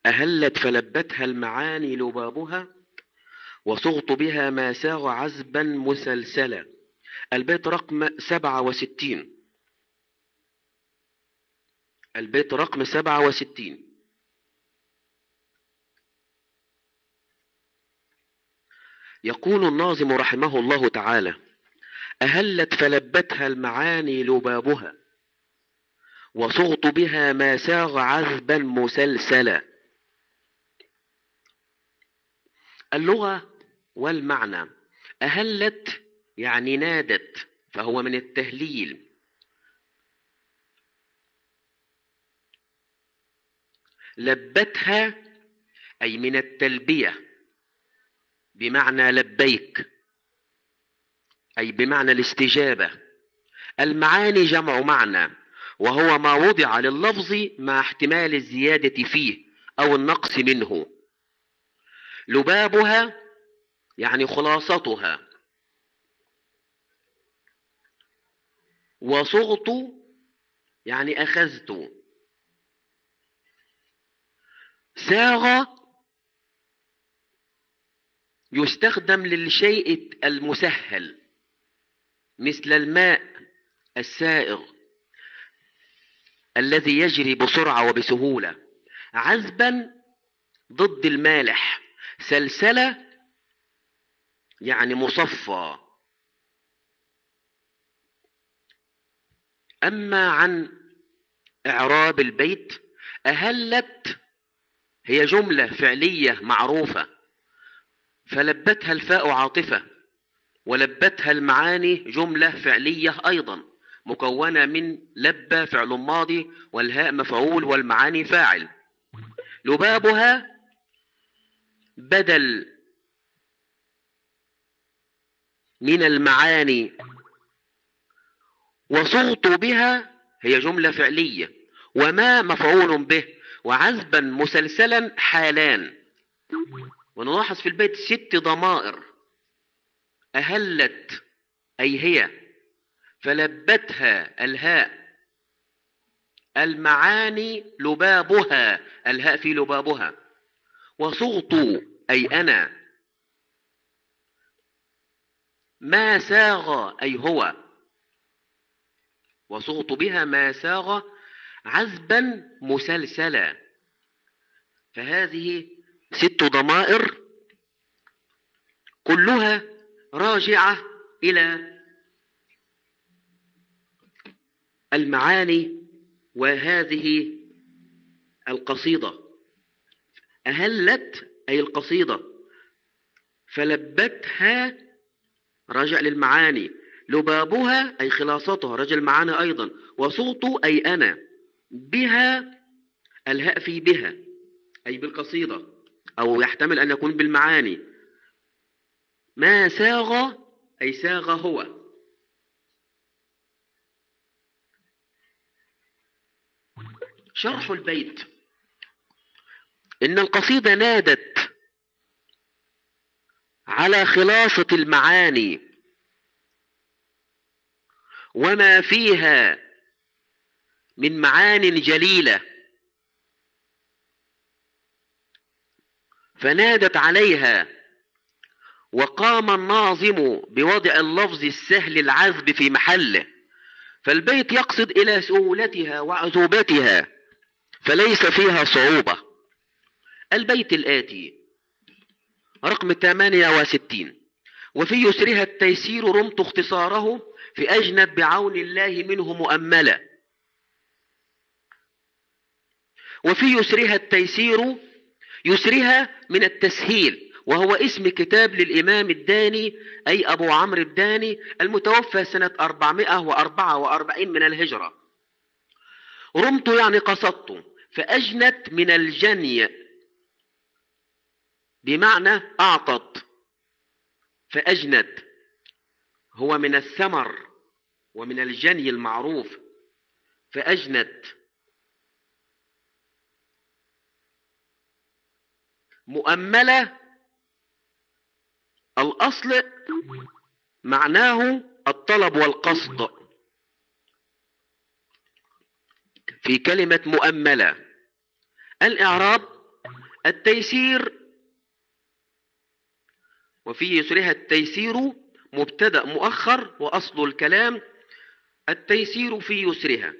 أهلت فلبتها المعاني لبابها، وصغت بها ما ساغ عذبا مسلسلا. البيت رقم 67. البيت رقم 67. يقول الناظم رحمه الله تعالى: أهلت فلبتها المعاني لبابها، وصغت بها ما ساغ عذبا مسلسلا. اللغة والمعنى: أهلت يعني نادت، فهو من التهليل. لبتها أي من التلبية، بمعنى لبيك، أي بمعنى الاستجابة. المعاني جمع معنى، وهو ما وضع لللفظ مع احتمال الزيادة فيه أو النقص منه. لبابها يعني خلاصتها. وصغت يعني أخذت. ساغ يستخدم للشيء المسهل، مثل الماء السائغ الذي يجري بسرعة وبسهولة. عذبا ضد المالح. سلسلة يعني مصفى. أما عن إعراب البيت: أهلت هي جملة فعلية معروفة، فلبتها الفاء عاطفة، ولبتها المعاني جملة فعلية أيضا مكونة من لبى فعل ماضي، والهاء مفعول، والمعاني فاعل. لبابها بدل من المعاني. وصغت بها هي جملة فعلية، وما مفعول به، وعذبا مسلسلا حالان. ونلاحظ في البيت 6 ضمائر: أهلت أي هي، فلبتها الهاء، المعاني لبابها الهاء في لبابها، وصغت أي أنا، ما ساغ أي هو، وصغت بها ما ساغ عذبا مسلسلا. فهذه 6 ضمائر كلها راجعة إلى المعاني وهذه القصيدة. أهلت أي القصيدة، فلبتها راجع للمعاني، لبابها أي خلاصتها راجع للمعاني أيضا، وصوت أي أنا، بها الهاء في بها أي بالقصيدة، أو يحتمل أن يكون بالمعاني. ما ساغ أي ساغ هو. شرح البيت: إن القصيدة نادت على خلاصة المعاني وما فيها من معان جليلة، فنادت عليها، وقام الناظم بوضع اللفظ السهل العذب في محله، فالبيت يقصد إلى سهولتها وعذوبتها، فليس فيها صعوبة. البيت الآتي رقم 68: وفي يسرها التيسير رمت اختصاره، في أجنب بعون الله منه مؤملا. وفي يسرها التيسير، يسرها من التسهيل، وهو اسم كتاب للإمام الداني أي أبو عمرو الداني المتوفى سنة 444 من الهجرة. رمت يعني قصدت، فأجنت من الجني بمعنى أعطت، فأجنت هو من الثمر ومن الجني المعروف، فأجنت. مؤملة الأصل معناه الطلب والقصد في كلمة مؤملة. الإعراب: التيسير وفي يسرها التيسير مبتدأ مؤخر، وأصل الكلام التيسير في يسرها.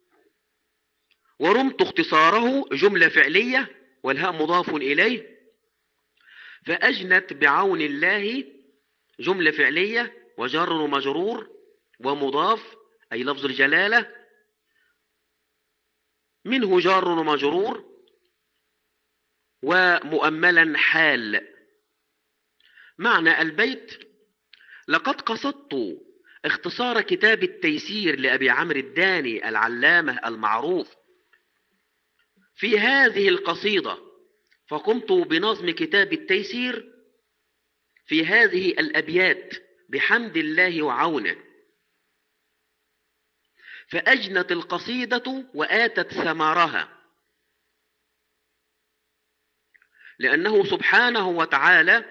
ورمت اختصاره جملة فعلية والهاء مضاف إليه. فأجنت بعون الله جملة فعلية وجر ومجرور ومضاف أي لفظ الجلالة، منه جار ومجرور ومؤملا حال. معنى البيت: لقد قصدت اختصار كتاب التيسير لأبي عمرو الداني العلامة المعروف في هذه القصيدة، فقمت بنظم كتاب التيسير في هذه الأبيات بحمد الله وعونه. فأجنت القصيدة وآتت ثمارها، لأنه سبحانه وتعالى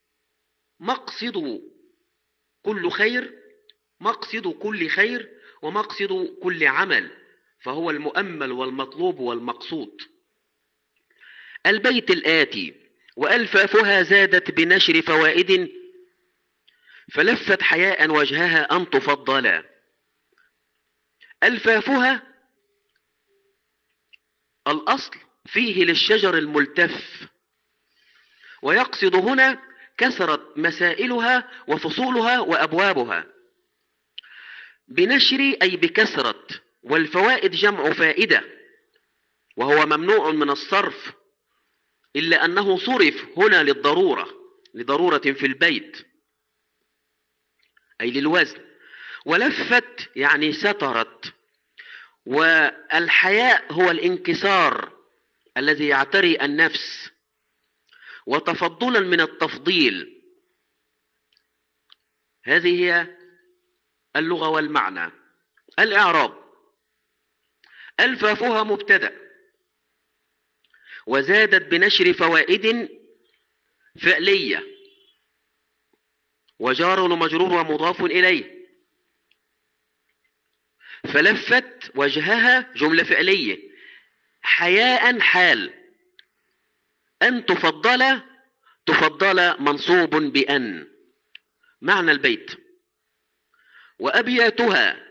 مقصد كل خير، مقصد كل خير ومقصد كل عمل، فهو المؤمل والمطلوب والمقصود. البيت الآتي: وألفافها زادت بنشر فوائد، فلفت حياء وجهها أن تفضلا. ألفافها الأصل فيه للشجر الملتف، ويقصد هنا كثرت مسائلها وفصولها وأبوابها. بنشر أي بكثرة، والفوائد جمع فائدة، وهو ممنوع من الصرف، إلا أنه صرف هنا لضرورة في البيت أي للوزن. ولفت يعني سترت، والحياء هو الانكسار الذي يعتري النفس، وتفضلا من التفضيل. هذه هي اللغة والمعنى. الإعراب: ألفافها مبتدأ، وزادت بنشر فوائد فعلية، وجار ومجرور ومضاف إليه. فلفت وجهها جملة فعلية، حياء حال، أن تفضل منصوب بأن. معنى البيت: وأبياتها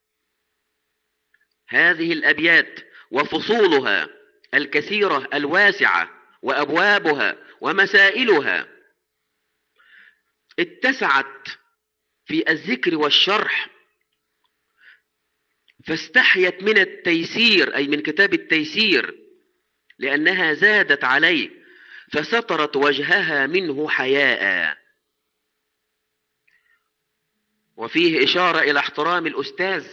هذه الأبيات وفصولها الكثيرة الواسعة وأبوابها ومسائلها اتسعت في الذكر والشرح، فاستحيت من التيسير أي من كتاب التيسير لأنها زادت عليه، فسترت وجهها منه حياء. وفيه إشارة إلى احترام الأستاذ: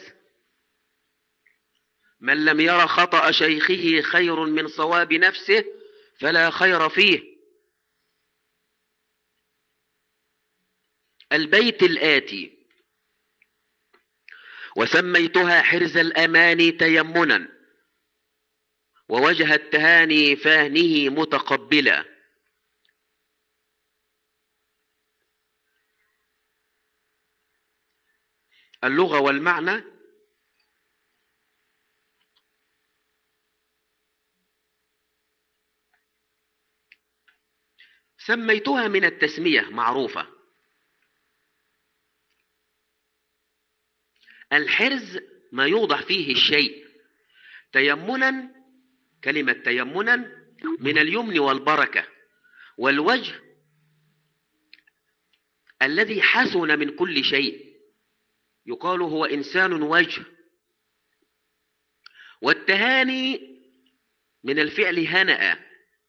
من لم ير خطأ شيخه خير من صواب نفسه فلا خير فيه. البيت الآتي: وسميتها حرز الأمان تيمنا، ووجه التهاني فاهنه متقبلا. اللغة والمعنى: سميتها من التسمية معروفة. الحرز ما يوضع فيه الشيء. تيمنا، كلمة تيمنا من اليمن والبركة، والوجه الذي حسن من كل شيء، يقال هو إنسان وجه. والتهاني من الفعل هنأ،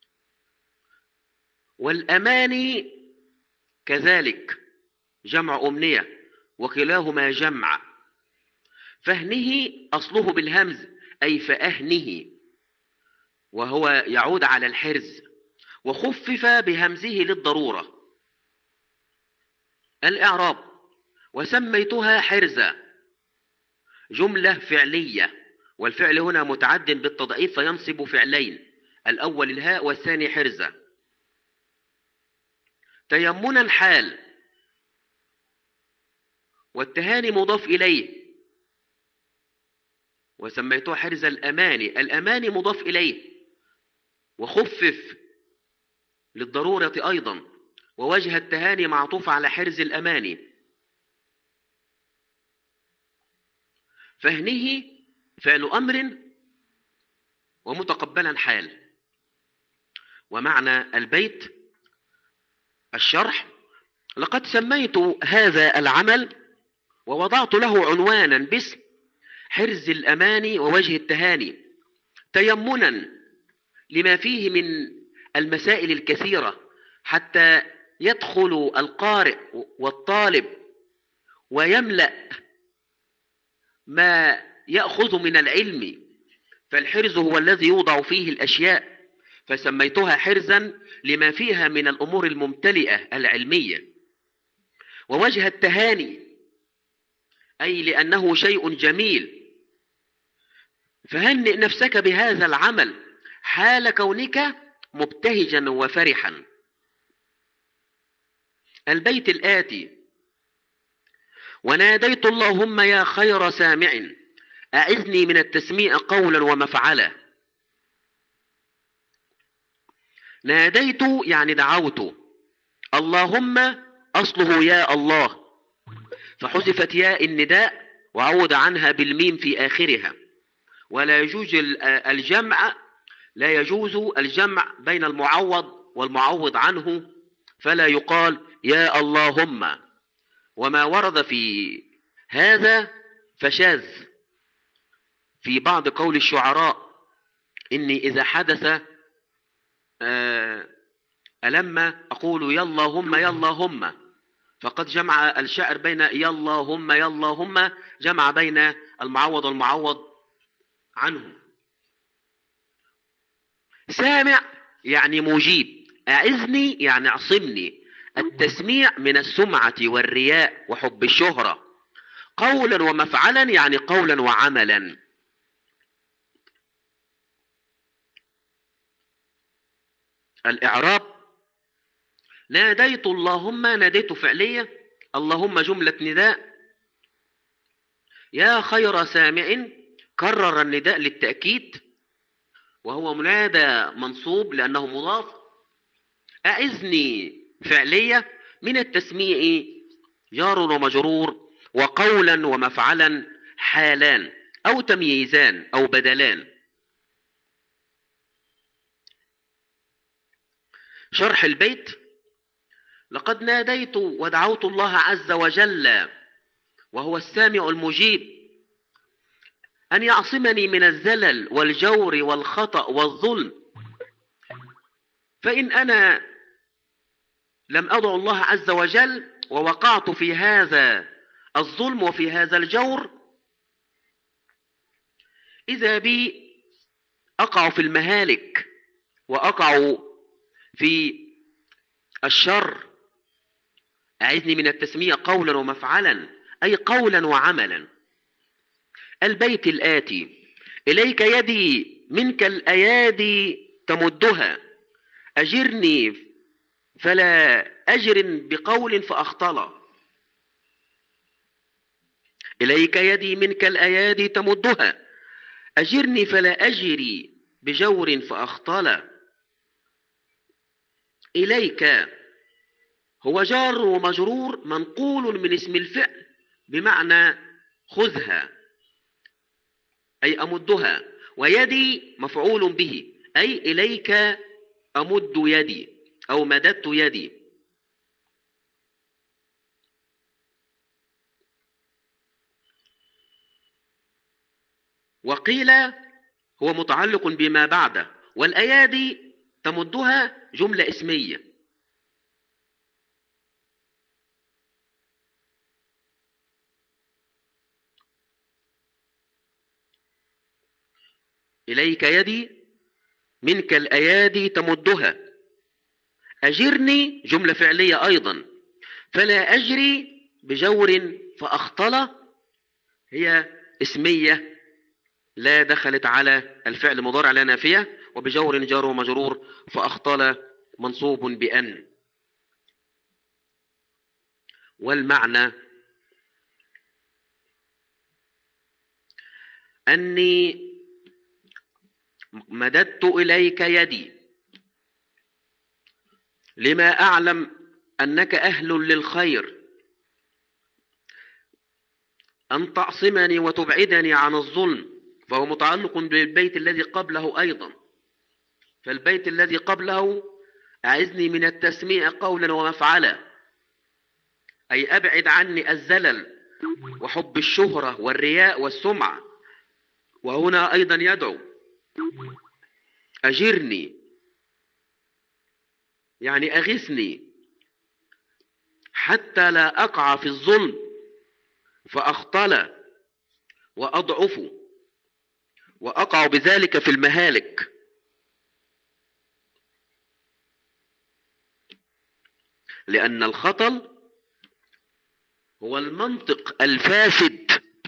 والأماني كذلك جمع أمنية، وكلاهما جمع. فهنه أصله بالهمز أي فأهنه، وهو يعود على الحرز، وخفف بهمزه للضرورة. الإعراب: وسميتها حرزا جملة فعلية، والفعل هنا متعد بالتضعيف فينصب فعلين، الأول الهاء والثاني حرزة. تيمنا حال، والتهاني مضاف إليه. وسميتها حرز الأماني، الأماني مضاف إليه وخفف للضرورة أيضا. ووجه التهاني معطوف على حرز الأماني. فهنه فعل أمر ومتقبلا حال. ومعنى البيت الشرح: لقد سميت هذا العمل ووضعت له عنوانا باسم حرز الأماني ووجه التهاني، تيمنا لما فيه من المسائل الكثيرة، حتى يدخل القارئ والطالب ويملأ ما يأخذ من العلم. فالحرز هو الذي يوضع فيه الأشياء، فسميتها حرزا لما فيها من الأمور الممتلئة العلمية. ووجه التهاني أي لأنه شيء جميل، فهنئ نفسك بهذا العمل حال كونك مبتهجا وفرحا. البيت الآتي: وناديت اللهم يا خير سامع أعذني من التسميع قولا ومفعلا. ناديت يعني دعوت، اللهم أصله يا الله، فحذفت ياء النداء وعوض عنها بالميم في آخرها. ولا يجوز الجمع لا يجوز الجمع بين المعوض والمعوض عنه، فلا يقال يا اللهم. وما ورد في هذا فشاذ في بعض قول الشعراء: إني إذا حدث ألما أقول يا اللهم يا اللهم، فقد جمع الشاعر بين يا اللهم يا اللهم، جمع بين المعوض والمعوض عنه. سامع يعني مجيب، أعذني يعني اعصمني. التسميع من السمعة والرياء وحب الشهرة. قولا ومفعلا يعني قولا وعملا. الإعراب: ناديت اللهم، ناديت فعلية، اللهم جملة نداء، يا خير سامع كرر النداء للتأكيد وهو منادى منصوب لأنه مضاف. أعذني فعلية من التسميع جار ومجرور، وقولا ومفعلا حالان أو تمييزان أو بدلان. شرح البيت: لقد ناديت ودعوت الله عز وجل وهو السامع المجيب أن يعصمني من الزلل والجور والخطأ والظلم، فإن أنا لم أدع الله عز وجل ووقعت في هذا الظلم وفي هذا الجور، إذا بي أقع في المهالك وأقع في الشر. أعذني من التسمية قولا ومفعلا أي قولا وعملا. البيت الآتي: إليك يدي منك الأيادي تمدها، أجرني فلا أجر بقول فأخطل. إليك يدي منك الأيادي تمدها، أجرني فلا أجري بجور فأخطل. إليك هو جار ومجرور منقول من اسم الفعل بمعنى خذها أي أمدها، ويدي مفعول به أي إليك أمد يدي أو مددت يدي. وقيل هو متعلق بما بعده، والأيادي تمدها جملة اسمية. إليك يدي منك الأيادي تمدها، أجرني جملة فعلية أيضا، فلا أجري بجور فأخطل هي اسمية لا دخلت على الفعل مضارع لا نافية، وبجور جار ومجرور، فأخطل منصوب بأن. والمعنى أني مددت إليك يدي لما أعلم أنك أهل للخير، أن تعصمني وتبعدني عن الظلم. فهو متعلق بالبيت الذي قبله أيضا. فالبيت الذي قبله أعذني من التسميع قولا ومفعلا، أي أبعد عني الزلل وحب الشهرة والرياء والسمعة. وهنا أيضا يدعو أجرني، يعني أغثني حتى لا أقع في الظلم فأختل وأضعف وأقع بذلك في المهالك. لأن الخطل هو المنطق الفاسد،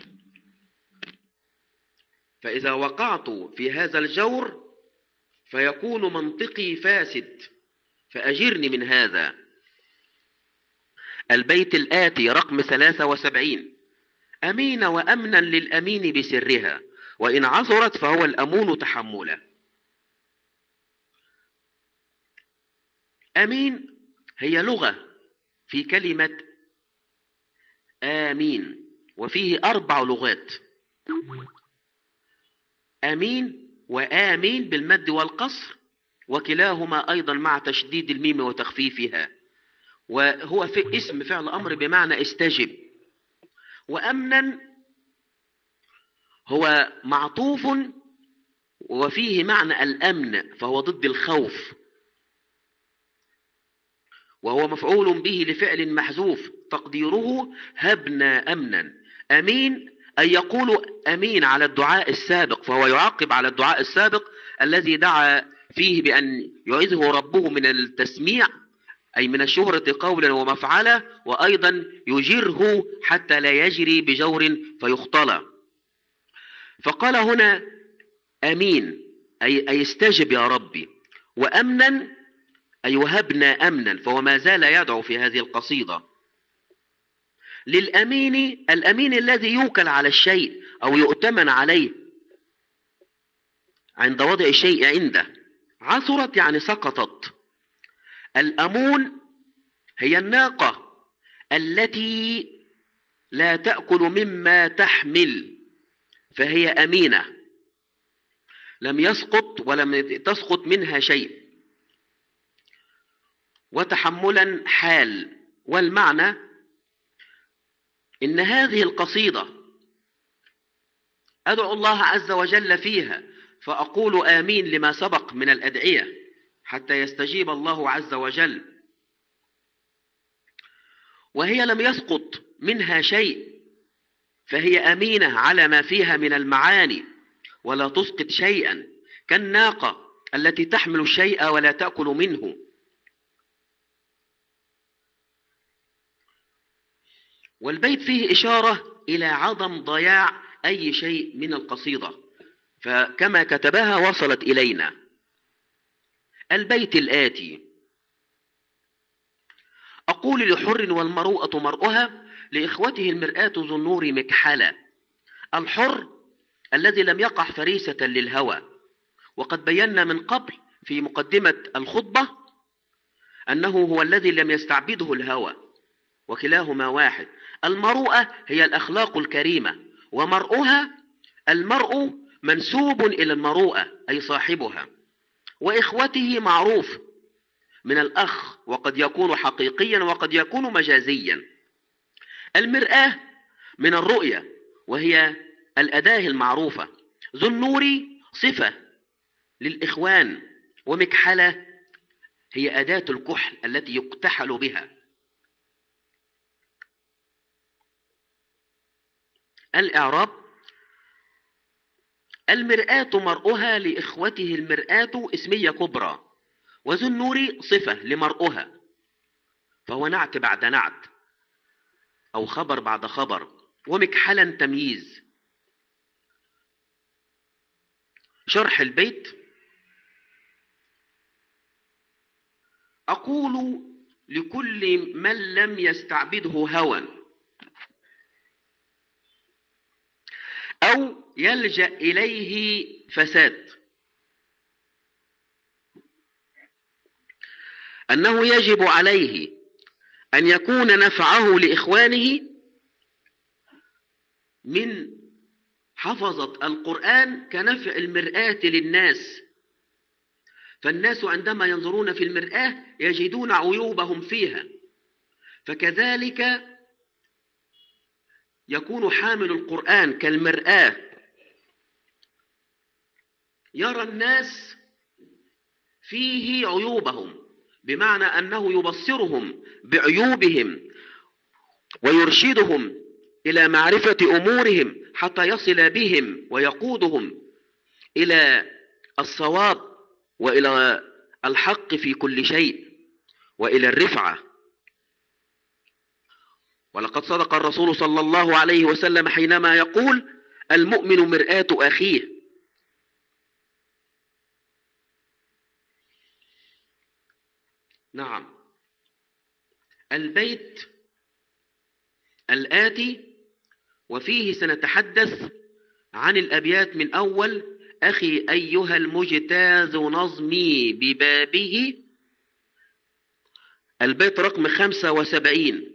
فإذا وقعت في هذا الجور فيكون منطقي فاسد، فأجرني من هذا. البيت الآتي رقم 73: أمين وأمنا للأمين بسرها، وإن عثرت فهو الأمون تحملا. أمين هي لغة في كلمة آمين، وفيه 4 لغات: أمين وآمين بالمد والقصر، وكلاهما أيضا مع تشديد الميم وتخفيفها، وهو في اسم فعل أمر بمعنى استجب. وأمنا هو معطوف وفيه معنى الأمن، فهو ضد الخوف، وهو مفعول به لفعل محذوف تقديره هبنا أمنا. أمين أي يقول أمين على الدعاء السابق، فهو يعقب على الدعاء السابق الذي دعا فيه بأن يعيذه ربه من التسميع، أي من الشهرة قولا ومفعلا، وأيضا يجره حتى لا يجري بجور فيختلى. فقال هنا أمين أي استجب يا ربي، وأمنا أي وهبنا أمنا، فهو ما زال يدعو في هذه القصيدة. للأمين الأمين الذي يوكل على الشيء أو يؤتمن عليه عند وضع الشيء عنده. عثرت يعني سقطت. الأمون هي الناقة التي لا تأكل مما تحمل، فهي أمينة، لم يسقط ولم تسقط منها شيء. وتحملا حال. والمعنى إن هذه القصيدة أدعو الله عز وجل فيها، فأقول آمين لما سبق من الأدعية حتى يستجيب الله عز وجل، وهي لم يسقط منها شيء، فهي أمينة على ما فيها من المعاني ولا تسقط شيئا، كالناقة التي تحمل الشيء ولا تأكل منه. والبيت فيه إشارة إلى عدم ضياع أي شيء من القصيدة، فكما كتبها وصلت إلينا. البيت الآتي: أقول لحر والمروءة مرؤها، لإخوته المرآة ذو النور مكحلا. الحر الذي لم يقع فريسة للهوى، وقد بينا من قبل في مقدمة الخطبة أنه هو الذي لم يستعبده الهوى، وكلاهما واحد. المروءة هي الأخلاق الكريمة، ومرؤها المرء منسوب إلى المروءة أي صاحبها. وإخوته معروف من الأخ، وقد يكون حقيقيا وقد يكون مجازيا. المرآة من الرؤية، وهي الأداة المعروفة. ذو النور صفة للإخوان، ومكحلة هي أداة الكحل التي يكتحل بها. الإعراب: المرآة مرؤها لإخوته المرآة اسمية كبرى، وذو النور صفة لمرؤها، فهو نعت بعد نعت أو خبر بعد خبر، ومكحلا تمييز. شرح البيت: أقول لكل من لم يستعبده هوى أو يلجأ إليه فساد. أنه يجب عليه أن يكون نفعه لإخوانه من حفظة القرآن كنفع المرآة للناس. فالناس عندما ينظرون في المرآة يجدون عيوبهم فيها، فكذلك يكون حامل القرآن كالمرآة، يرى الناس فيه عيوبهم، بمعنى أنه يبصرهم بعيوبهم ويرشدهم إلى معرفة أمورهم حتى يصل بهم ويقودهم إلى الصواب وإلى الحق في كل شيء وإلى الرفعة. ولقد صدق الرسول صلى الله عليه وسلم حينما يقول: المؤمن مرآة أخيه. نعم. البيت الآتي وفيه سنتحدث عن الأبيات من أول: أخي أيها المجتاز نظمي ببابه، البيت رقم 75.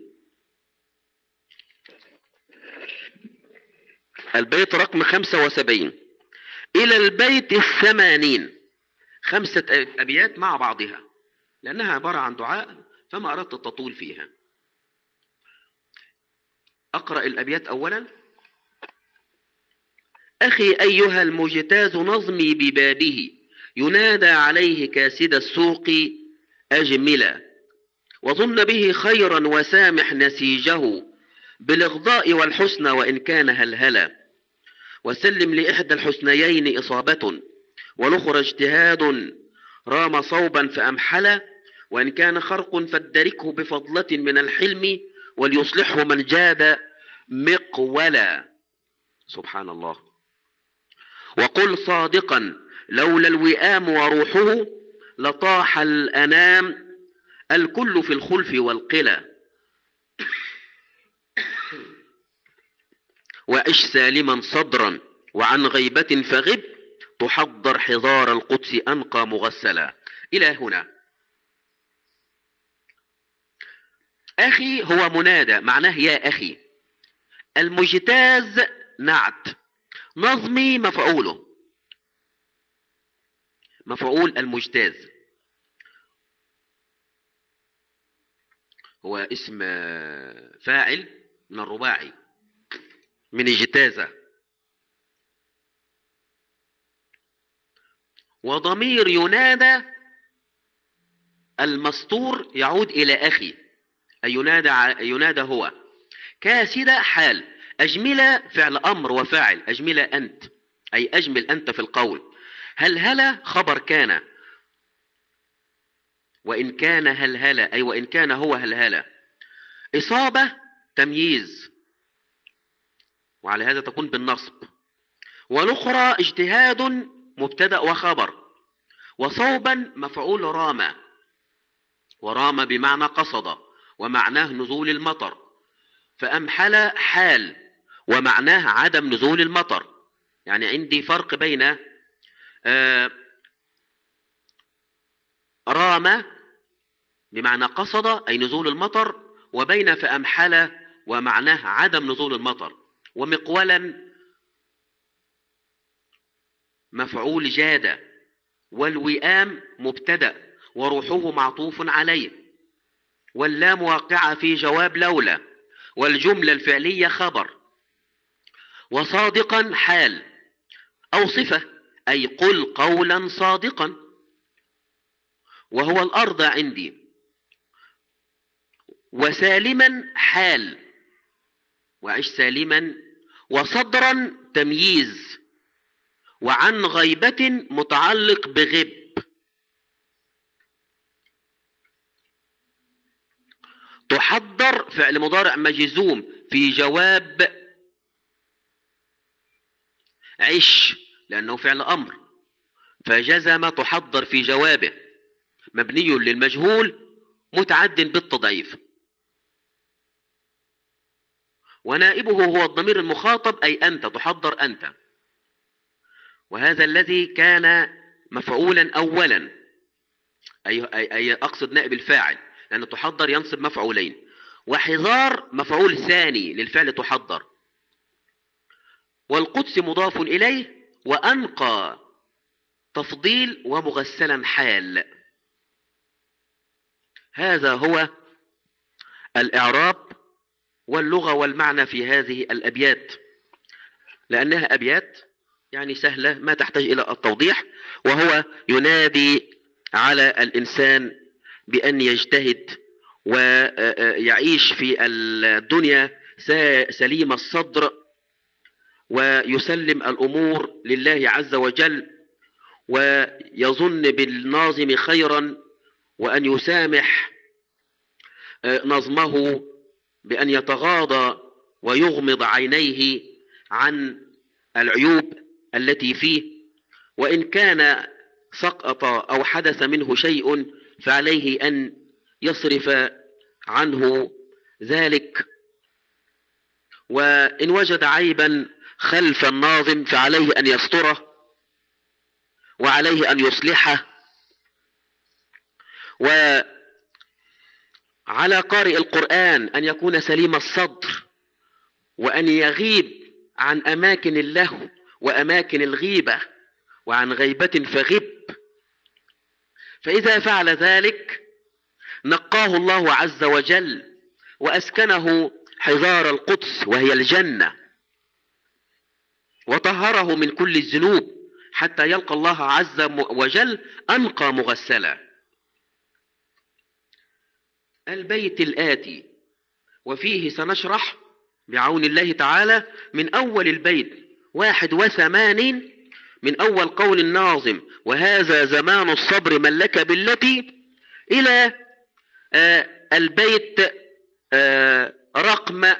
البيت رقم 75 إلى البيت 80. 5 أبيات مع بعضها، لأنها عبارة عن دعاء فما أردت التطول فيها. أقرأ الأبيات أولا: أخي أيها المجتاز نظمي ببابه، ينادى عليه كاسد السوق أجملا، وظن به خيرا وسامح نسيجه، بالإغضاء والحسن وإن كان هلهلا، وسلم لإحدى الحسنيين إصابة، والأخرى اجتهاد رام صوبا فأمحلا، وإن كان خرق فادركه بفضلة من الحلم، وليصلحه من جاد مقولا. سبحان الله. وقل صادقا لولا الوئام وروحه، لطاح الأنام الكل في الخلف والقلى، وعش سالما صدرا وعن غيبة فغب، تحضر حضار القدس أنقى مغسلا. إلى هنا. أخي هو منادى، معناه يا أخي. المجتاز نعت، نظمي مفعوله، مفعول المجتاز هو اسم فاعل من الرباعي من اجتازة، وضمير ينادى المستور يعود إلى أخي، أي ينادى هو. كاسدة حال، أجملة فعل أمر وفاعل، أجملة أنت أي أجمل أنت في القول. هلهلة خبر كان، وإن كان هلهلة أي وإن كان هو هلهلة. إصابة تمييز، وعلى هذا تكون بالنصب. والأخرى اجتهاد مبتدأ وخبر. وصوبا مفعول رام، ورام بمعنى قصد ومعناه نزول المطر. فأمحل حال ومعناه عدم نزول المطر. يعني عندي فرق بين رام بمعنى قصد أي نزول المطر، وبين فأمحل ومعناه عدم نزول المطر. ومقولا مفعول جاد. والوئام مبتدأ وروحه معطوف عليه. واللام واقعة في جواب لولا. والجملة الفعلية خبر. وصادقا حال أو صفة، أي قل قولا صادقا، وهو الأرض عندي. وسالما حال، وعش سالما. وصدرا تمييز. وعن غيبة متعلق بغب. تحضر فعل مضارع مجزوم في جواب عش، لأنه فعل أمر، فجزم تحضر في جوابه، مبني للمجهول متعد بالتضعيف. ونائبه هو الضمير المخاطب أي أنت، تحضر أنت. وهذا الذي كان مفعولا أولا. أي أقصد نائب الفاعل، لأن تحضر ينصب مفعولين، وحضار مفعول ثاني للفعل تحضر. والقدس مضاف إليه، وأنقى تفضيل، ومغسلا حال. هذا هو الإعراب واللغة والمعنى في هذه الأبيات، لأنها أبيات يعني سهلة ما تحتاج إلى التوضيح. وهو ينادي على الإنسان بأن يجتهد ويعيش في الدنيا سليم الصدر، ويسلم الأمور لله عز وجل، ويظن بالناظم خيرا، وأن يسامح نظمه بأن يتغاضى ويغمض عينيه عن العيوب التي فيه، وإن كان سقط أو حدث منه شيء فعليه أن يصرف عنه ذلك، وإن وجد عيبا خلف الناظم فعليه أن يستره، وعليه أن يصلحه. وعلى قارئ القرآن أن يكون سليم الصدر، وأن يغيب عن أماكن اللهو وأماكن الغيبة، وعن غيبة فغب. فإذا فعل ذلك نقاه الله عز وجل، وأسكنه حضار القدس وهي الجنة، وطهره من كل الذنوب حتى يلقى الله عز وجل أنقى مغسلا. البيت الآتي وفيه سنشرح بعون الله تعالى من أول البيت 81 من أول قول الناظم وهذا زمان الصبر من لك بالتي، إلى البيت رقم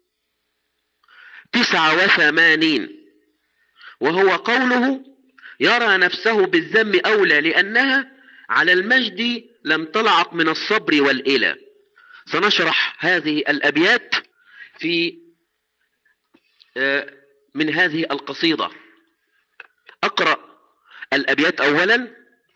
89، وهو قوله يرى نفسه بالذم أولى لأنها على المجد لم تلعق من الصبر والإلى. سنشرح هذه الأبيات في من هذه القصيدة. أقرأ الأبيات أولا.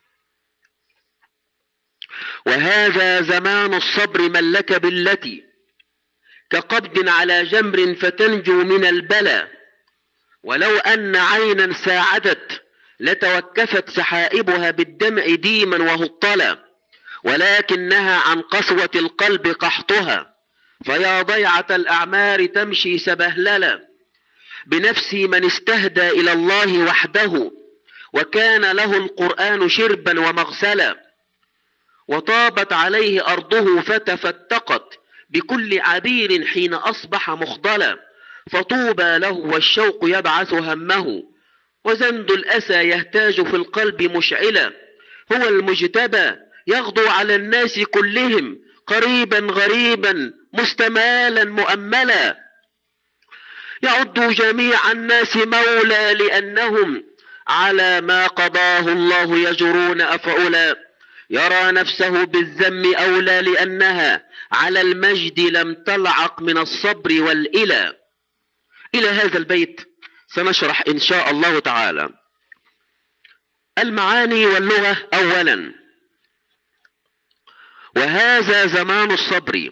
وهذا زمان الصبر من لك بالتي كقبض على جمر فتنجو من البلى، ولو أن عينا ساعدت لتوكفت سحائبها بالدمع ديما وهطلا، ولكنها عن قسوة القلب قحطها، فيا ضيعة الأعمار تمشي سبهللا، بنفسي من استهدى إلى الله وحده وكان له القرآن شربا ومغسلا، وطابت عليه أرضه فتفتقت بكل عبير حين أصبح مخضلا، فطوبى له والشوق يبعث همه وزند الأسى يهتاج في القلب مشعلا، هو المجتبى يغدو على الناس كلهم قريبا غريبا مستمالا مؤملا، يعد جميع الناس مولى لأنهم على ما قضاه الله يجرون أفعلا، يرى نفسه بالذم أولى لأنها على المجد لم تلعق من الصبر والإلى. إلى هذا البيت سنشرح إن شاء الله تعالى المعاني واللغة. أولا، وهذا زمان الصبر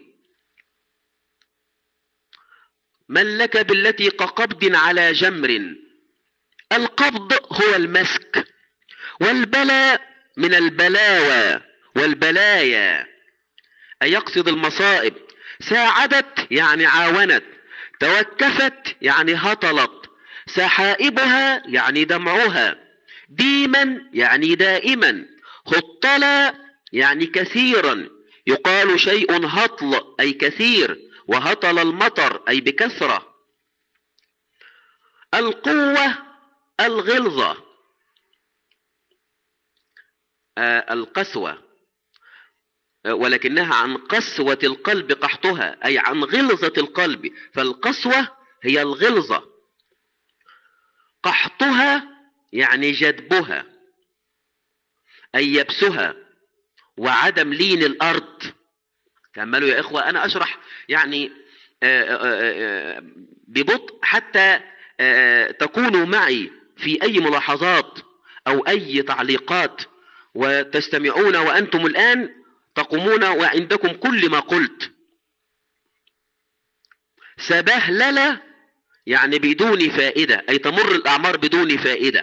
من لك بالتي كقبض على جمر. القبض هو المسك، والبلاء من البلاوى والبلايا، أي يقصد المصائب. ساعدت يعني عاونت، توكفت يعني هطلت، سحائبها يعني دمعها، ديما يعني دائما، هطلا يعني كثيرا، يقال شيء هطل أي كثير، وهطل المطر أي بكثرة. القوة الغلظة، القسوة، ولكنها عن قسوة القلب قحطها، أي عن غلظة القلب، فالقسوة هي الغلظة. قحطها يعني جدبها أي يبسها، وعدم لين الأرض. كملوا يا إخوة، أنا أشرح يعني ببطء حتى تكونوا معي في أي ملاحظات أو أي تعليقات، وتستمعون وأنتم الآن تقومون وعندكم كل ما قلت. سبهلل يعني بدون فائدة، أي تمر الأعمار بدون فائدة.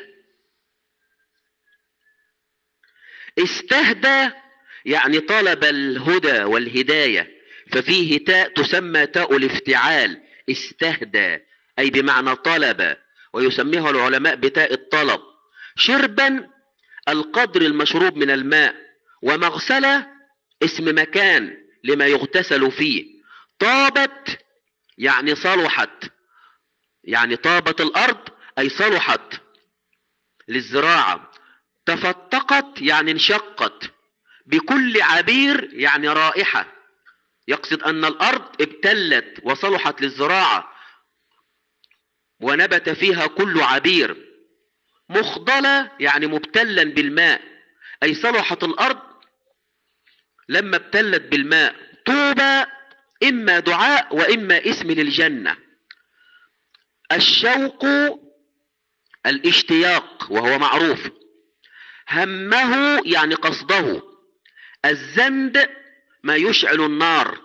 استهدى يعني طلب الهدى والهداية، ففيه تاء تسمى تاء الافتعال. استهدى أي بمعنى طلب، ويسميها العلماء بتاء الطلب. شربا القدر المشروب من الماء، ومغسلة اسم مكان لما يغتسل فيه. طابت يعني صلحت، يعني طابت الأرض أي صلحت للزراعة. تفتقت يعني انشقت. بكل عبير يعني رائحة، يقصد أن الأرض ابتلت وصلحت للزراعة ونبت فيها كل عبير. مخضلة يعني مبتلا بالماء، أي صلحت الأرض لما ابتلت بالماء. طوبى إما دعاء وإما اسم للجنة. الشوق الاشتياق وهو معروف. همه يعني قصده. الزند ما يشعل النار.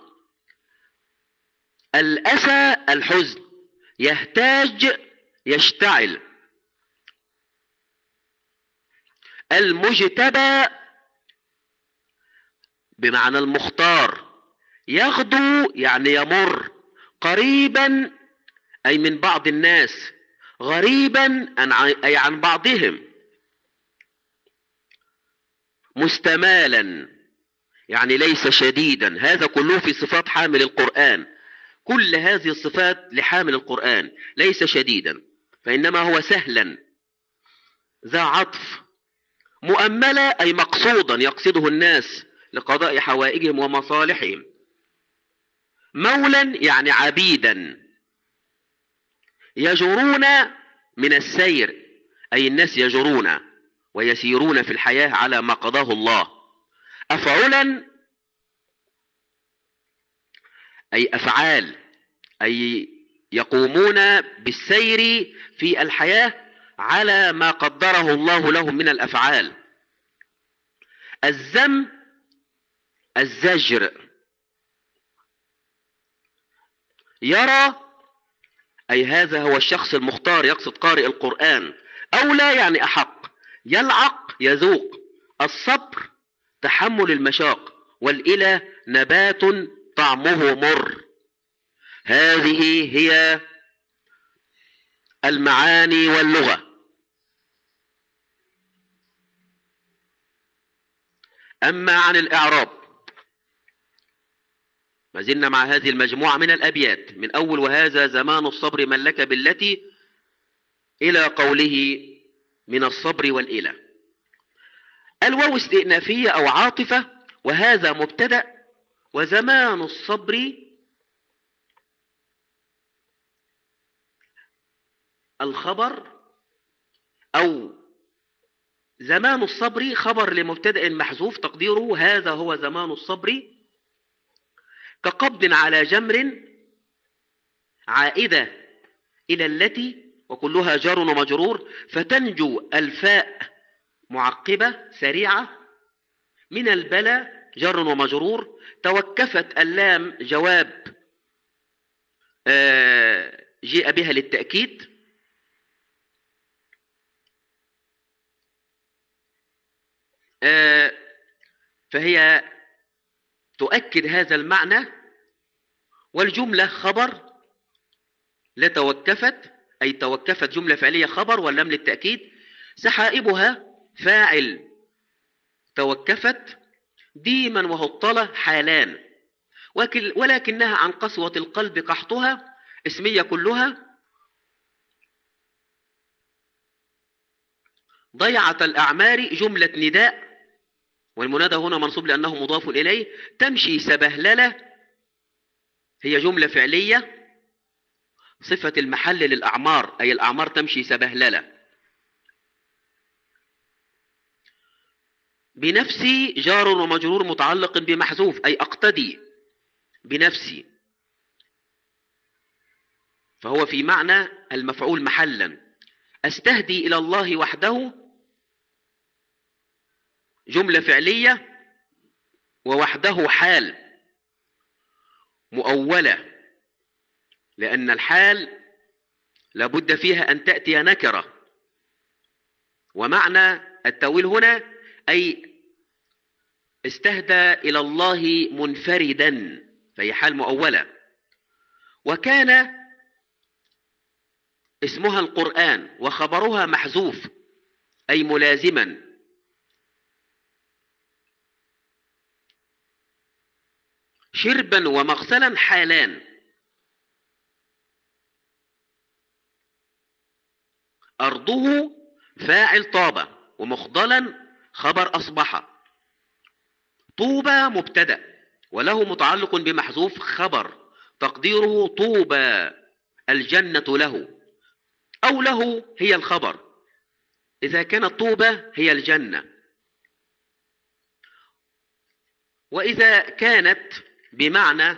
الأسى الحزن. يهتاج يشتعل. المجتبى بمعنى المختار. يغدو يعني يمر. قريبا أي من بعض الناس. غريبا أي عن بعضهم. مستمالا يعني ليس شديدا. هذا كله في صفات حامل القرآن. كل هذه الصفات لحامل القرآن. ليس شديدا فإنما هو سهلا ذا عطف. مؤملا أي مقصودا يقصده الناس لقضاء حوائجهم ومصالحهم. مولا يعني عبيدا. يجرون من السير أي الناس يجرون ويسيرون في الحياة على ما قضاه الله. أفعلا أي أفعال، أي يقومون بالسير في الحياة على ما قدره الله لهم من الأفعال. الذم الزجر. يرى أي هذا هو الشخص المختار، يقصد قارئ القرآن. أولى يعني أحق. يلعق يذوق. الصبر تحمل المشاق. والإله نبات طعمه مر. هذه هي المعاني واللغة. أما عن الإعراب ما زلنا مع هذه المجموعة من الأبيات من أول وهذا زمان الصبر من لك بالتي إلى قوله من الصبر والإله. الواو استئنافية أو عاطفة، وهذا مبتدأ، وزمان الصبر الخبر، أو زمان الصبر خبر لمبتدأ محذوف تقديره هذا هو زمان الصبر. كقبض على جمر عائدة إلى التي وكلها جار ومجرور، فتنجو الفاء معقبة سريعة. من البلاء جر ومجرور. توكفت اللام جواب جيء بها للتأكيد. فهي تؤكد هذا المعنى. والجملة خبر لتوكفت أي توكفت جملة فعلية خبر واللام للتأكيد. سحائبها فاعل توكفت. ديما وهطلة حالان، ولكنها عن قسوة القلب قحطها اسمية كلها. ضيعة الأعمار جملة نداء، والمنادى هنا منصوب لأنه مضاف إليه. تمشي سبهللة هي جملة فعلية صفة المحل للأعمار، أي الأعمار تمشي سبهللة. بنفسي جار ومجرور متعلق بمحذوف أي أقتدي بنفسي، فهو في معنى المفعول محلا. أستهدي إلى الله وحده جملة فعلية ووحده حال مؤولة، لأن الحال لابد فيها أن تأتي نكرة. ومعنى التأويل هنا أي استهدى إلى الله منفردا، فهي حال مؤولة. وكان اسمها القرآن وخبرها محذوف أي ملازما. شربا ومغسلا حالان. أرضه فاعل طاب، ومخضلا خبر أصبح. طوبى مبتدأ وله متعلق بمحذوف خبر تقديره طوبى الجنة له، أو له هي الخبر إذا كانت طوبى هي الجنة. وإذا كانت بمعنى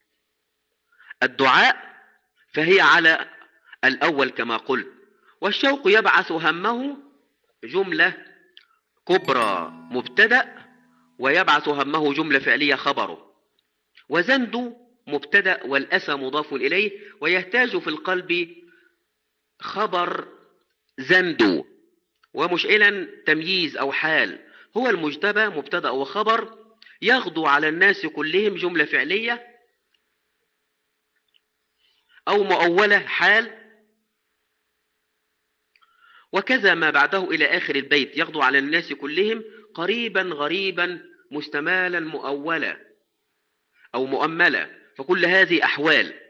الدعاء فهي على الأول كما قلت. والشوق يبعث همه جملة كبرى مبتدأ، ويبعث همه جملة فعلية خبره. وزند مبتدأ والأسى مضاف إليه، ويحتاج في القلب خبر زند، ومشعلا تمييز أو حال. هو المجتبى مبتدأ وخبر، يغدو على الناس كلهم جملة فعلية أو مؤولة حال. وكذا ما بعده إلى آخر البيت، يغدو على الناس كلهم قريبا غريبا مستمالا مؤولا أو مؤملا، فكل هذه أحوال.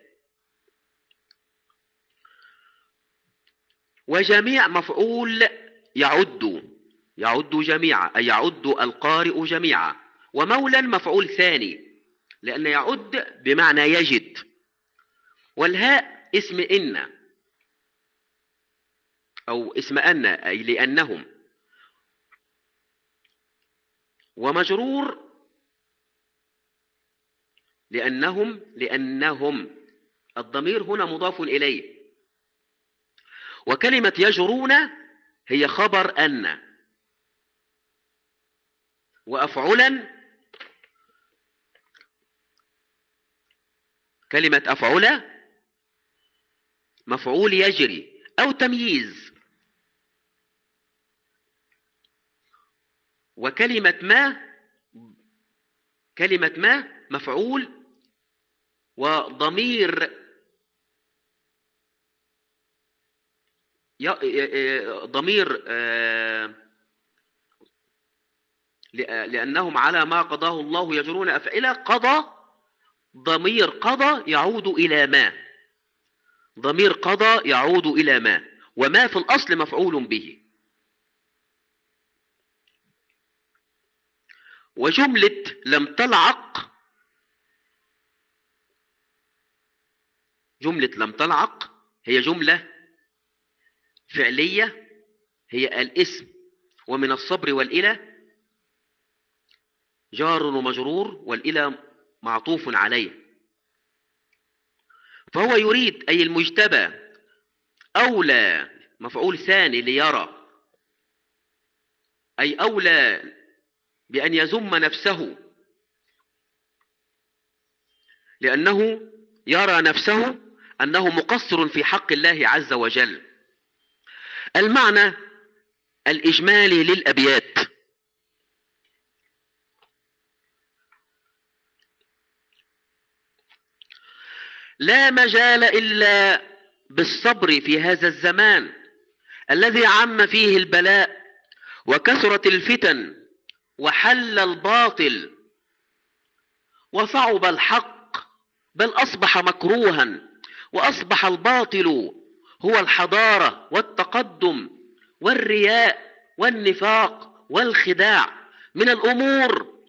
وجميع مفعول يعد جميعا، أي يعد القارئ جميعا. ومولا مفعول ثاني، لأن يعد بمعنى يجد. والهاء اسم إن أو اسم أن، أي لأنهم. ومجرور لأنهم الضمير هنا مضاف إليه. وكلمة يجرون هي خبر أن. وأفعلا كلمة أفعل مفعول يجري أو تمييز. وكلمة ما مفعول وضمير لأنهم على ما قضاه الله يجرون أفعلة. قضى ضمير قضى يعود إلى ما، ضمير قضى يعود إلى ما، وما في الأصل مفعول به. وجملة لم تلعق هي جملة فعلية، هي الاسم ومن الصبر والإلى جار ومجرور، والإلى معطوف عليه. فهو يريد أي المجتبى أولى مفعول ثاني ليرى، أي أولى بأن يذم نفسه، لأنه يرى نفسه أنه مقصر في حق الله عز وجل. المعنى الإجمالي للأبيات: لا مجال إلا بالصبر في هذا الزمان الذي عم فيه البلاء وكثرت الفتن وحل الباطل وصعب الحق، بل أصبح مكروها، وأصبح الباطل هو الحضارة والتقدم والرياء والنفاق والخداع من الأمور.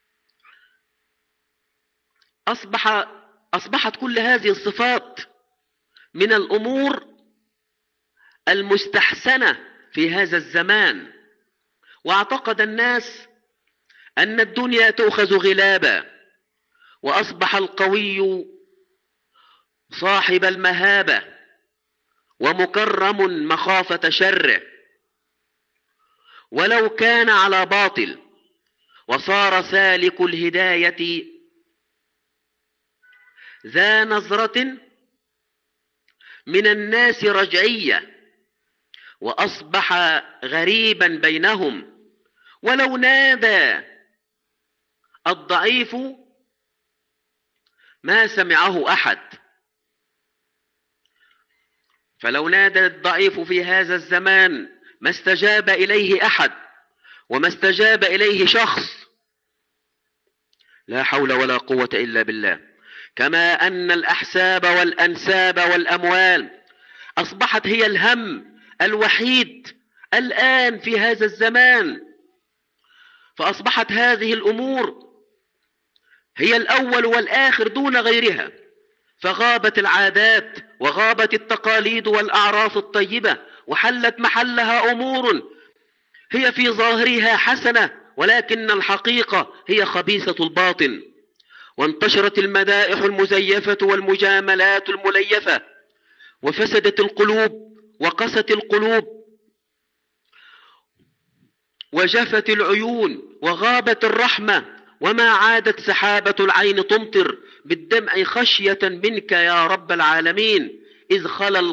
أصبحت كل هذه الصفات من الأمور المستحسنة في هذا الزمان. واعتقد الناس أن الدنيا تؤخذ غلابا، وأصبح القوي صاحب المهابة ومكرم مخافة شره، ولو كان على باطل وصار سالك الهداية ذا نظرة من الناس رجعية، وأصبح غريبا بينهم، ولو نادى الضعيف ما سمعه أحد. فلو نادى الضعيف في هذا الزمان ما استجاب إليه أحد، وما استجاب إليه شخص. لا حول ولا قوة إلا بالله. كما أن الأحساب والأنساب والأموال أصبحت هي الهم الوحيد الآن في هذا الزمان، فأصبحت هذه الأمور هي الأول والآخر دون غيرها، فغابت العادات وغابت التقاليد والأعراف الطيبة، وحلت محلها أمور هي في ظاهرها حسنة، ولكن الحقيقة هي خبيثة الباطن. وانتشرت المدائح المزيفة والمجاملات المليفة، وفسدت القلوب وقست القلوب، وجفت العيون، وغابت الرحمة، وما عادت سحابة العين تمطر بالدمع خشية منك يا رب العالمين، إذ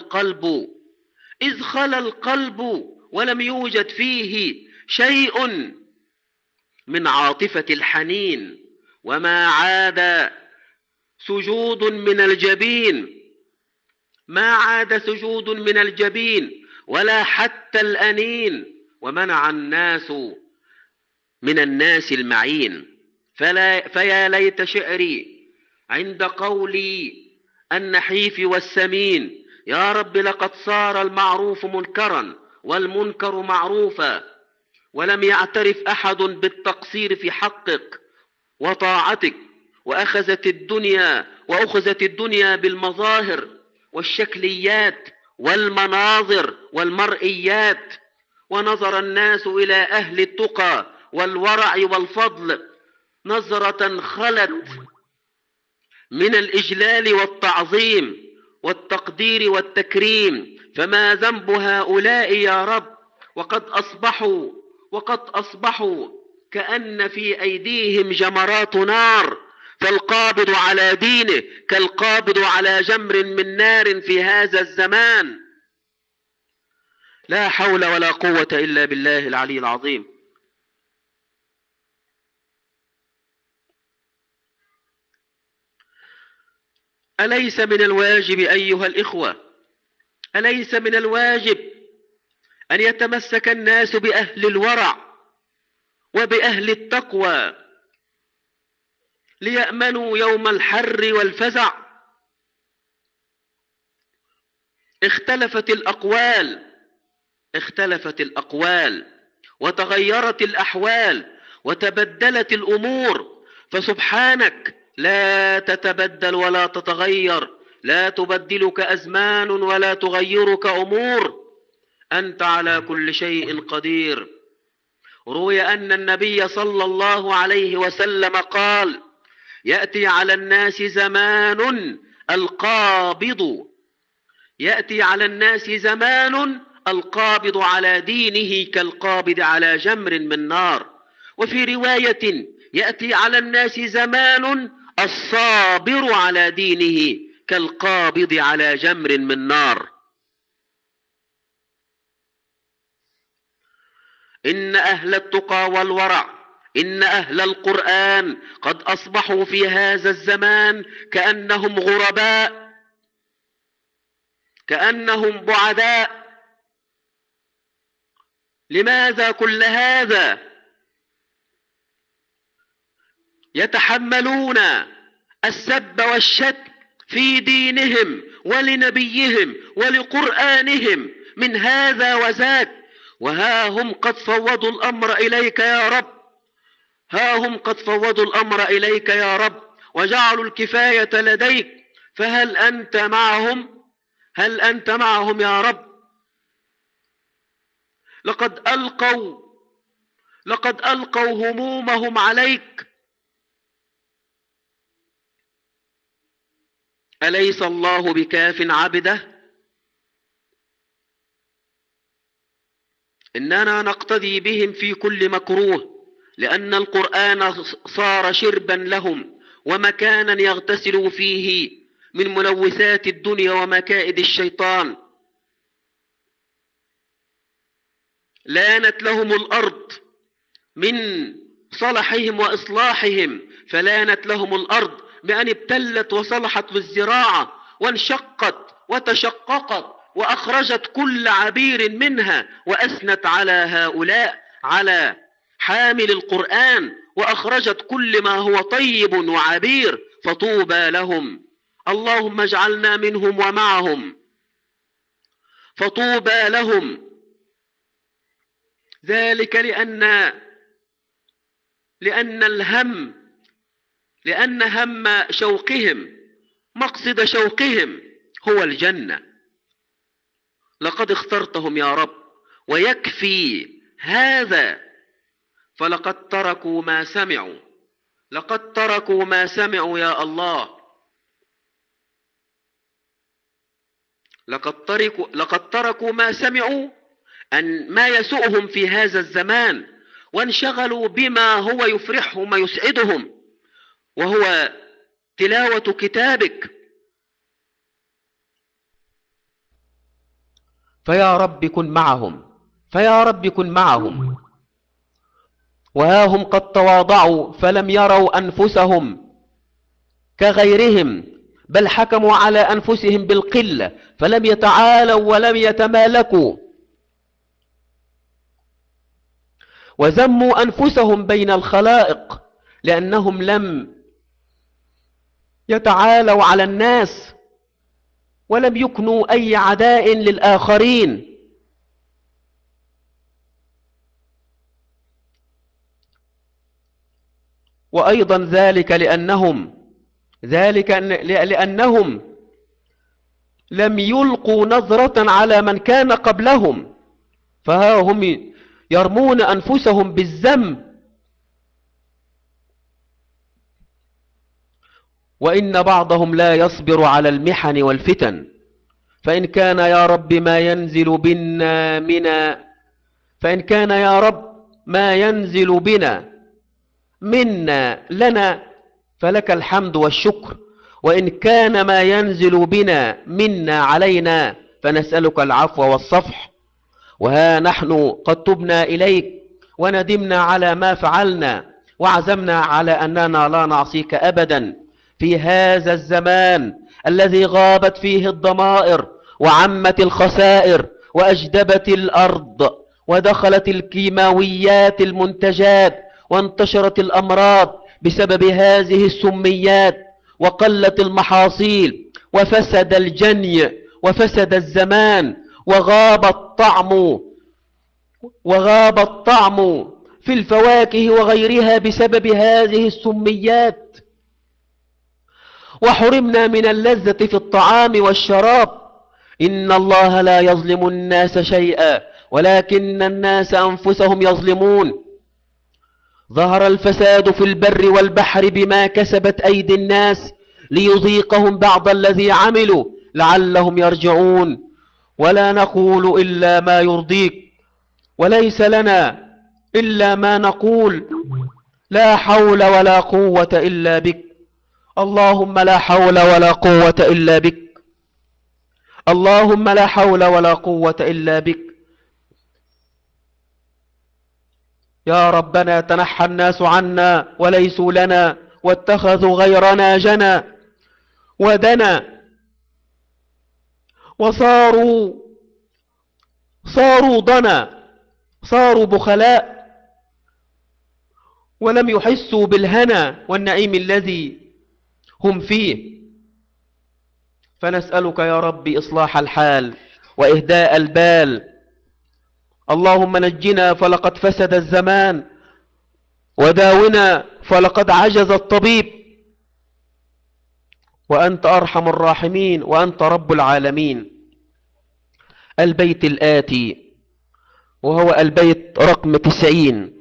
خلا القلب ولم يوجد فيه شيء من عاطفة الحنين، وما عاد سجود من الجبين، ما عاد سجود من الجبين ولا حتى الأنين، ومنع الناس من الناس المعين. فيا ليت شعري عند قولي النحيف والسمين، يا رب لقد صار المعروف منكرا والمنكر معروفا، ولم يعترف أحد بالتقصير في حقك وطاعتك، وأخذت الدنيا بالمظاهر والشكليات والمناظر والمرئيات، ونظر الناس إلى أهل التقى والورع والفضل نظرة خلت من الإجلال والتعظيم والتقدير والتكريم. فما ذنب هؤلاء يا رب؟ وقد أصبحوا كأن في أيديهم جمرات نار، فالقابض على دينه كالقابض على جمر من نار في هذا الزمان. لا حول ولا قوة إلا بالله العلي العظيم. أليس من الواجب أيها الإخوة، أليس من الواجب أن يتمسك الناس بأهل الورع وبأهل التقوى ليأمنوا يوم الحر والفزع؟ اختلفت الأقوال وتغيرت الأحوال وتبدلت الأمور، فسبحانك لا تتبدل ولا تتغير، لا تبدلك أزمان ولا تغيرك أمور، أنت على كل شيء قدير. روي أن النبي صلى الله عليه وسلم قال: يأتي على الناس زمان القابض على دينه كالقابض على جمر من نار. وفي رواية: يأتي على الناس زمان الصابر على دينه كالقابض على جمر من نار. إن أهل التقى والورع، إن أهل القرآن قد أصبحوا في هذا الزمان كأنهم غرباء، كأنهم بعداء. لماذا كل هذا؟ يتحملون السب والشتم في دينهم ولنبيهم ولقرآنهم من هذا وذاك، وها هم قد فوضوا الأمر إليك يا رب، وجعلوا الكفاية لديك، فهل أنت معهم يا رب؟ لقد ألقوا همومهم عليك. أليس الله بكاف عبده؟ إننا نقتدي بهم في كل مكروه، لأن القرآن صار شربا لهم ومكانا يغتسلوا فيه من ملوثات الدنيا ومكائد الشيطان. لانت لهم الأرض من صلحهم وإصلاحهم، فلانت لهم الأرض بأن ابتلت وصلحت بالزراعة وانشقت وتشققت وأخرجت كل عبير منها، وأثنت على هؤلاء على حامل القرآن وأخرجت كل ما هو طيب وعبير، فطوبى لهم. اللهم اجعلنا منهم ومعهم، فطوبى لهم. ذلك لأن هم شوقهم، مقصد شوقهم هو الجنة. لقد اخترتهم يا رب ويكفي هذا، فلقد تركوا ما سمعوا، لقد تركوا ما سمعوا يا الله، لقد تركوا ما سمعوا أن ما يسؤهم في هذا الزمان، وانشغلوا بما هو يفرحهم ويسعدهم، وهو تلاوة كتابك. فيا رب كن معهم، فيا رب كن معهم. وها هم قد تواضعوا فلم يروا أنفسهم كغيرهم، بل حكموا على أنفسهم بالقلة، فلم يتعالوا ولم يتمالكوا، وذموا أنفسهم بين الخلائق لأنهم لم يتعالوا على الناس ولم يكنوا أي عداء للآخرين. وأيضا ذلك لأنهم لم يلقوا نظرة على من كان قبلهم، فها هم يرمون أنفسهم بالذنب. وإن بعضهم لا يصبر على المحن والفتن، فإن كان يا رب ما ينزل بنا منا لنا فلك الحمد والشكر، وإن كان ما ينزل بنا منا علينا فنسألك العفو والصفح. وها نحن قد تبنا إليك وندمنا على ما فعلنا، وعزمنا على أننا لا نعصيك أبدا في هذا الزمان الذي غابت فيه الضمائر وعمت الخسائر وأجدبت الأرض ودخلت الكيماويات المنتجات وانتشرت الأمراض بسبب هذه السميات، وقلت المحاصيل وفسد الجني وفسد الزمان، وغاب الطعم في الفواكه وغيرها بسبب هذه السميات، وحرمنا من اللذة في الطعام والشراب. إن الله لا يظلم الناس شيئا ولكن الناس أنفسهم يظلمون. ظهر الفساد في البر والبحر بما كسبت أيدي الناس ليذيقهم بعض الذي عملوا لعلهم يرجعون. ولا نقول إلا ما يرضيك، وليس لنا إلا ما نقول، لا حول ولا قوة إلا بك. اللهم لا حول ولا قوة إلا بك، اللهم لا حول ولا قوة إلا بك. يا ربنا تنحى الناس عنا وليسوا لنا، واتخذوا غيرنا جنا ودنا، وصاروا ضنا، صاروا بخلاء ولم يحسوا بالهنا والنعيم الذي هم فيه. فنسألك يا رب إصلاح الحال وإهداء البال. اللهم نجنا فلقد فسد الزمان، وداونا فلقد عجز الطبيب، وأنت أرحم الراحمين وأنت رب العالمين. البيت الآتي وهو البيت رقم 90.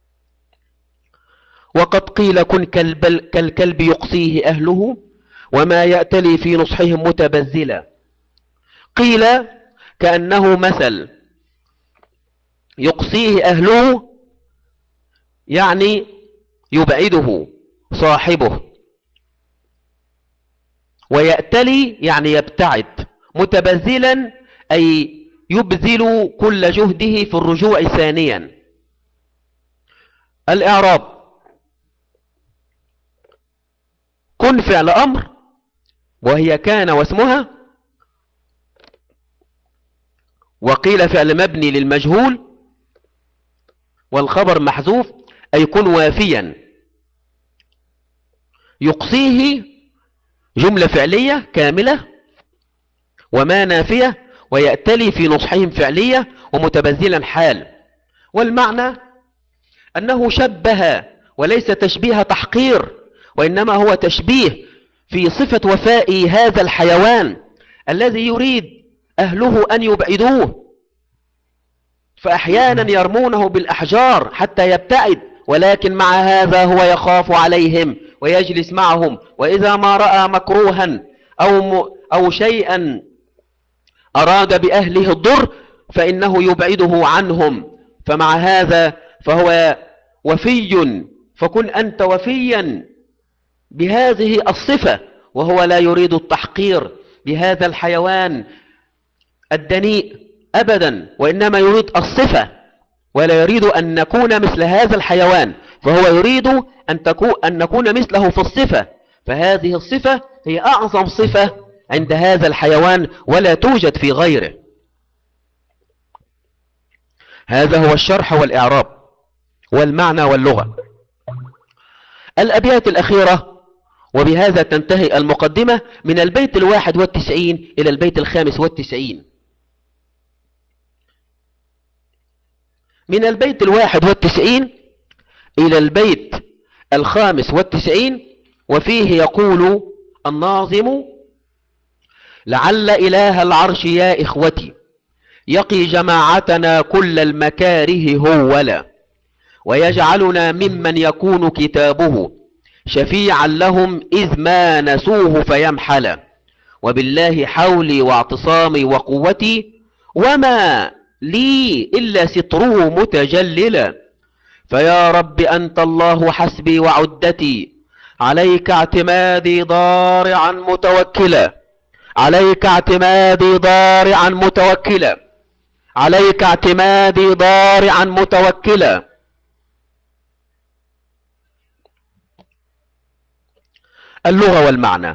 وقد قيل كن كالكلب يقصيه أهله وما يأتلي في نصحهم متبذلا. قيل كأنه مثل يقصيه أهله يعني يبعده صاحبه، ويأتلي يعني يبتعد، متبذلا أي يبذل كل جهده في الرجوع ثانيا. الإعراب: كن فعل أمر، وهي كان واسمها، وقيل فعل مبني للمجهول، والخبر محذوف، أي كن وافيا. يقصيه جملة فعلية كاملة وما نافية، ويأتلي في نصحهم فعلية ومتبذلا حال. والمعنى أنه شبه، وليس تشبيه تحقير، وإنما هو تشبيه في صفة وفاء هذا الحيوان الذي يريد أهله أن يبعدوه، فأحيانا يرمونه بالأحجار حتى يبتعد، ولكن مع هذا هو يخاف عليهم ويجلس معهم، وإذا ما رأى مكروها أو شيئا أراد بأهله الضر فإنه يبعده عنهم. فمع هذا فهو وفي، فكن أنت وفيا بهذه الصفة، وهو لا يريد التحقير بهذا الحيوان الدنيء أبدا، وإنما يريد الصفة، ولا يريد أن نكون مثل هذا الحيوان، فهو يريد أن نكون مثله في الصفة، فهذه الصفة هي أعظم صفة عند هذا الحيوان ولا توجد في غيره. هذا هو الشرح والإعراب والمعنى واللغة. الأبيات الأخيرة، وبهذا تنتهي المقدمة، من البيت 91 إلى البيت 95. من البيت 91 إلى البيت 95، وفيه يقول الناظم: لعل إله العرش يا إخوتي يقي جماعتنا كل المكاره هولا، ويجعلنا ممن يكون كتابه شفيعا لهم إذ ما نسوه فيمحل، وبالله حولي واعتصامي وقوتي وما لي إلا ستره متجللا، فيا رب أنت الله حسبي وعدتي، عليك اعتمادي ضارعا متوكلا، عليك اعتمادي ضارعا متوكلا، عليك اعتمادي ضارعا متوكلا. اللغة والمعنى: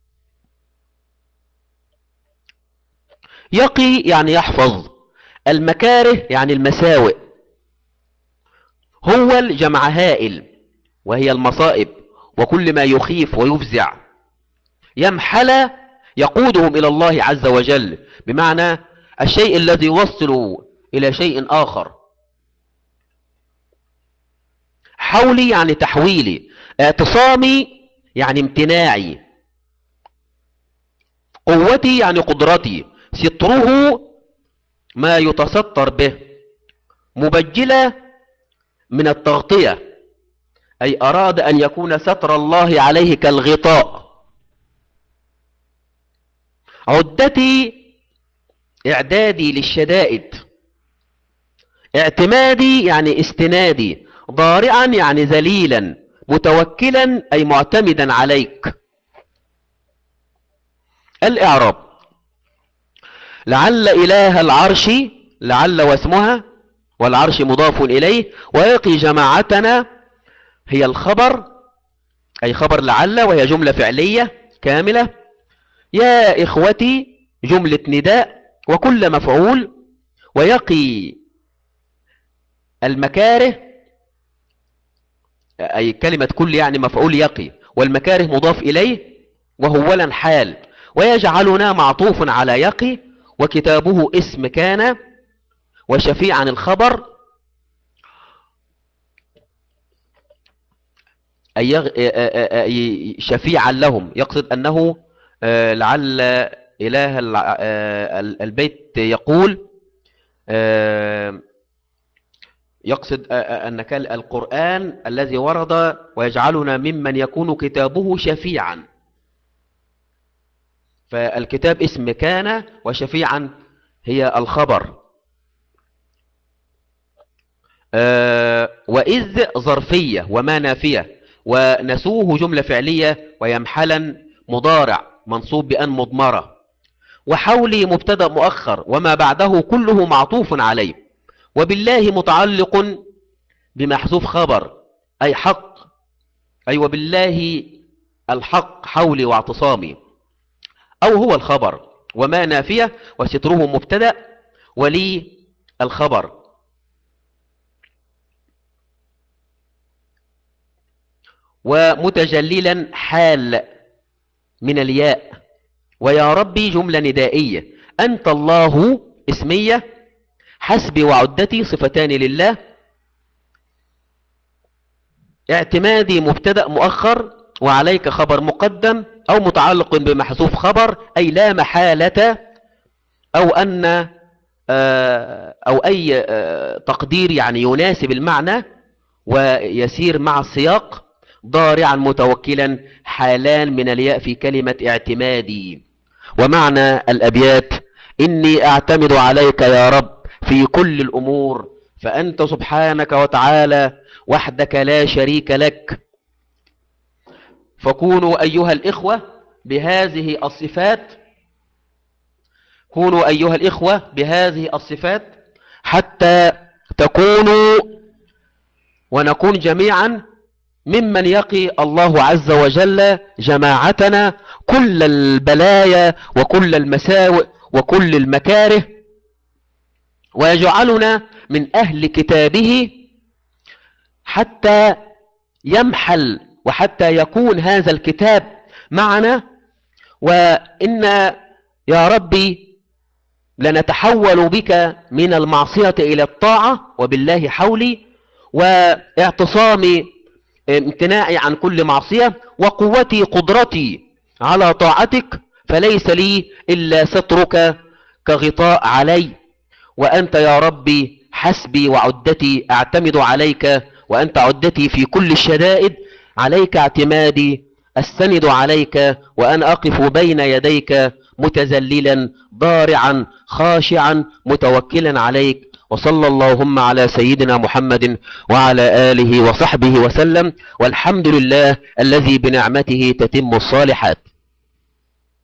يقي يعني يحفظ، المكاره يعني المساوئ، هو الجمع هائل وهي المصائب وكل ما يخيف ويفزع، يمحل يقودهم إلى الله عز وجل، بمعنى الشيء الذي يوصل إلى شيء آخر. حولي يعني تحويلي، اعتصامي يعني امتناعي، قوتي يعني قدرتي، ستره ما يتستر به، مبجلة من التغطية، أي أراد أن يكون ستر الله عليه كالغطاء. عدتي إعدادي للشدائد، اعتمادي يعني استنادي، ضارعا يعني ذليلا، متوكلا أي معتمدا عليك. الإعراب: لعل إله العرش، لعل واسمها، والعرش مضاف إليه، ويقي جماعتنا هي الخبر، أي خبر لعل، وهي جملة فعلية كاملة. يا إخوتي جملة نداء وكل مفعول، ويقي المكاره، أي كلمة كل يعني مفعول يقي، والمكاره مضاف إليه وهولا حال، ويجعلنا معطوف على يقي، وكتابه اسم كان، وشفيعا الخبر، أي شفيعا لهم، يقصد أنه لعل إله البيت يقول، يقصد أن القرآن الذي ورد ويجعلنا ممن يكون كتابه شفيعا، فالكتاب اسم كان وشفيعا هي الخبر. وإذ ظرفية وما نافية، ونسوه جملة فعلية، ويمحلا مضارع منصوب بأن مضمرة، وحولي مبتدأ مؤخر وما بعده كله معطوف عليه، وبالله متعلق بمحذوف خبر أي حق، أي وبالله الحق حولي واعتصامي، أو هو الخبر، وما نافية وستره مبتدأ ولي الخبر. ومتجللا حال من الياء، ويا ربي جملة ندائية، أنت الله اسمية، حسبي وعدتي صفتان لله، اعتمادي مبتدأ مؤخر وعليك خبر مقدم أو متعلق بمحذوف خبر، أي لا محالة، أو أن أو أي تقدير يعني يناسب المعنى ويسير مع السياق، ضارعا متوكلا حالان من الياء في كلمة اعتمادي. ومعنى الأبيات: إني أعتمد عليك يا رب في كل الأمور، فأنت سبحانك وتعالى وحدك لا شريك لك. فكونوا أيها الإخوة بهذه الصفات، كونوا أيها الإخوة بهذه الصفات حتى تكونوا ونكون جميعا ممن يقي الله عز وجل جماعتنا كل البلايا وكل المساوئ وكل المكاره، ويجعلنا من أهل كتابه حتى يمحل وحتى يكون هذا الكتاب معنا. وإن يا ربي لنتحول بك من المعصية إلى الطاعة، وبالله حولي واعتصامي امتناعي عن كل معصية، وقوتي قدرتي على طاعتك، فليس لي إلا سترك كغطاء علي، وأنت يا ربي حسبي وعدتي، أعتمد عليك وأنت عدتي في كل الشدائد، عليك اعتمادي، أستند عليك وأنا أقف بين يديك متذللا ضارعا خاشعا متوكلا عليك. وصلى اللهم على سيدنا محمد وعلى آله وصحبه وسلم، والحمد لله الذي بنعمته تتم الصالحات.